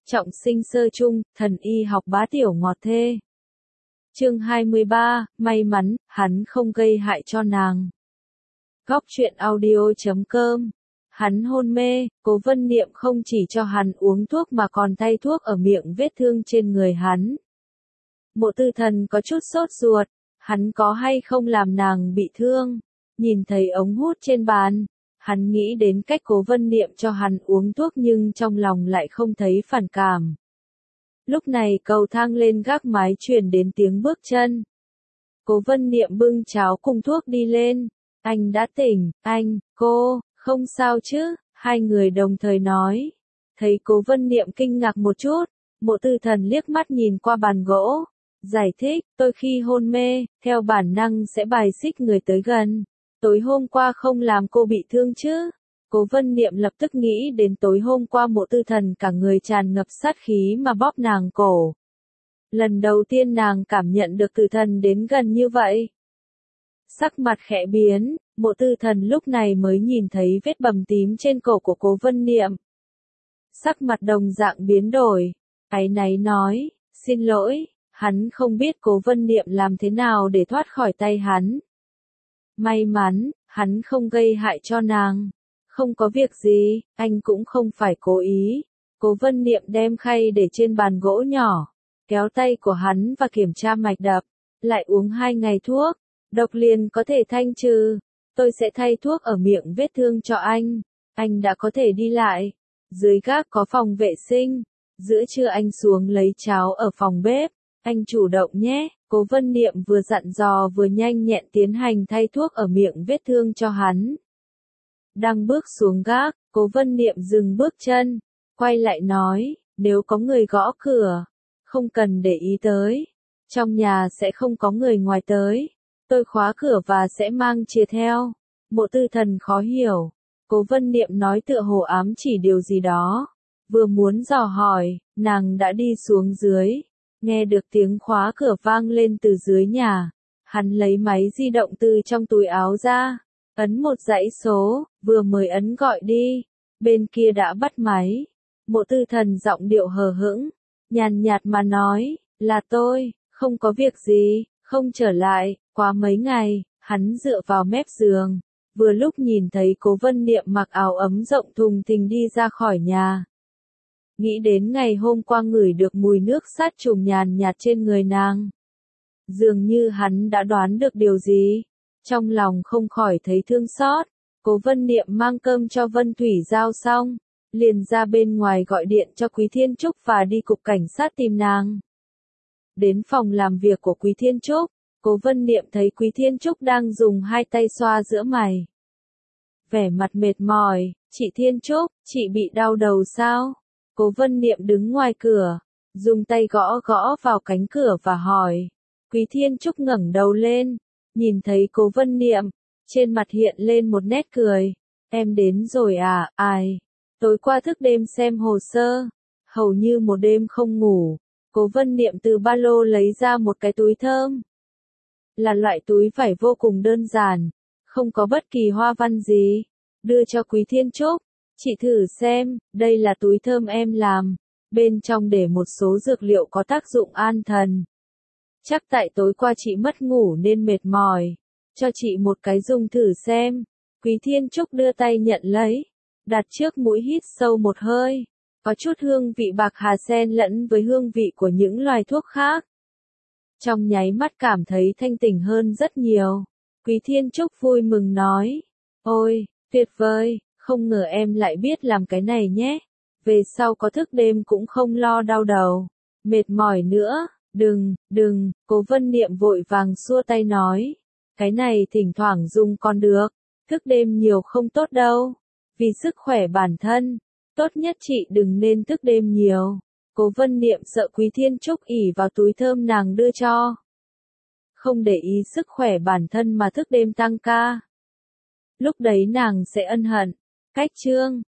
Trọng sinh sơ chung, thần y học bá tiểu ngọt thê. Chương 23, may mắn, hắn không gây hại cho nàng. Góc truyện audio.com. Hắn hôn mê, Cố Vân Niệm không chỉ cho hắn uống thuốc mà còn thay thuốc ở miệng vết thương trên người hắn. Mộ Tư Thần có chút sốt ruột, hắn có hay không làm nàng bị thương. Nhìn thấy ống hút trên bàn, hắn nghĩ đến cách Cố Vân Niệm cho hắn uống thuốc nhưng trong lòng lại không thấy phản cảm. Lúc này cầu thang lên gác mái truyền đến tiếng bước chân. Cố Vân Niệm bưng cháo cùng thuốc đi lên. Anh đã tỉnh, anh, cô, không sao chứ, hai người đồng thời nói. Thấy Cố Vân Niệm kinh ngạc một chút, Mộ Tư Thần liếc mắt nhìn qua bàn gỗ. Giải thích, tôi khi hôn mê, theo bản năng sẽ bài xích người tới gần. Tối hôm qua không làm cô bị thương chứ? Cố Vân Niệm lập tức nghĩ đến tối hôm qua Mộ Tư Thần cả người tràn ngập sát khí mà bóp nàng cổ. Lần đầu tiên nàng cảm nhận được Tử Thần đến gần như vậy. Sắc mặt khẽ biến, Mộ Tư Thần lúc này mới nhìn thấy vết bầm tím trên cổ của Cố Vân Niệm. Sắc mặt đồng dạng biến đổi, áy náy nói, xin lỗi, hắn không biết Cố Vân Niệm làm thế nào để thoát khỏi tay hắn. May mắn, hắn không gây hại cho nàng. Không có việc gì, anh cũng không phải cố ý. Cố Vân Niệm đem khay để trên bàn gỗ nhỏ, kéo tay của hắn và kiểm tra mạch đập. Lại uống 2 ngày thuốc, độc liền có thể thanh trừ. Tôi sẽ thay thuốc ở miệng vết thương cho anh đã có thể đi lại. Dưới gác có phòng vệ sinh. Giữa trưa anh xuống lấy cháo ở phòng bếp. Anh chủ động nhé. Cố Vân Niệm vừa dặn dò vừa nhanh nhẹn tiến hành thay thuốc ở miệng vết thương cho hắn. Đang bước xuống gác, Cố Vân Niệm dừng bước chân, quay lại nói, nếu có người gõ cửa, không cần để ý tới. Trong nhà sẽ không có người ngoài tới. Tôi khóa cửa và sẽ mang chìa theo. Mộ Tư Thần khó hiểu. Cố Vân Niệm nói tựa hồ ám chỉ điều gì đó. Vừa muốn dò hỏi, nàng đã đi xuống dưới. Nghe được tiếng khóa cửa vang lên từ dưới nhà. Hắn lấy máy di động từ trong túi áo ra. Ấn một dãy số, vừa mới ấn gọi đi. Bên kia đã bắt máy. Mộ Tư Thần giọng điệu hờ hững. Nhàn nhạt mà nói, là tôi, không có việc gì, không trở lại. Quá mấy ngày, hắn dựa vào mép giường. Vừa lúc nhìn thấy Cố Vân Niệm mặc áo ấm rộng thùng thình đi ra khỏi nhà. Nghĩ đến ngày hôm qua ngửi được mùi nước sát trùng nhàn nhạt trên người nàng. Dường như hắn đã đoán được điều gì. Trong lòng không khỏi thấy thương xót. Cố Vân Niệm mang cơm cho Vân Thủy Giao xong. Liền ra bên ngoài gọi điện cho Quý Thiên Trúc và đi cục cảnh sát tìm nàng. Đến phòng làm việc của Quý Thiên Trúc. Cố Vân Niệm thấy Quý Thiên Trúc đang dùng 2 tay xoa giữa mày. Vẻ mặt mệt mỏi, chị Thiên Trúc, chị bị đau đầu sao? Cố Vân Niệm đứng ngoài cửa, dùng tay gõ gõ vào cánh cửa và hỏi. Quý Thiên Trúc ngẩng đầu lên, nhìn thấy Cố Vân Niệm, trên mặt hiện lên một nét cười. Em đến rồi à, ai? Tối qua thức đêm xem hồ sơ, hầu như một đêm không ngủ. Cố Vân Niệm từ ba lô lấy ra một cái túi thơm. Là loại túi vải vô cùng đơn giản, không có bất kỳ hoa văn gì. Đưa cho Quý Thiên Trúc, chị thử xem, đây là túi thơm em làm. Bên trong để một số dược liệu có tác dụng an thần. Chắc tại tối qua chị mất ngủ nên mệt mỏi. Cho chị một cái dùng thử xem. Quý Thiên Trúc đưa tay nhận lấy. Đặt trước mũi hít sâu một hơi. Có chút hương vị bạc hà xen lẫn với hương vị của những loài thuốc khác. Trong nháy mắt cảm thấy thanh tỉnh hơn rất nhiều. Quý Thiên Trúc vui mừng nói. Ôi, tuyệt vời, không ngờ em lại biết làm cái này nhé. Về sau có thức đêm cũng không lo đau đầu. Mệt mỏi nữa, đừng, Cố Vân Niệm vội vàng xua tay nói. Cái này thỉnh thoảng dùng còn được, thức đêm nhiều không tốt đâu. Vì sức khỏe bản thân, tốt nhất chị đừng nên thức đêm nhiều. Cố Vân Niệm sợ Quý Thiên Trúc ỷ vào túi thơm nàng đưa cho. Không để ý sức khỏe bản thân mà thức đêm tăng ca. Lúc đấy nàng sẽ ân hận. Cách chương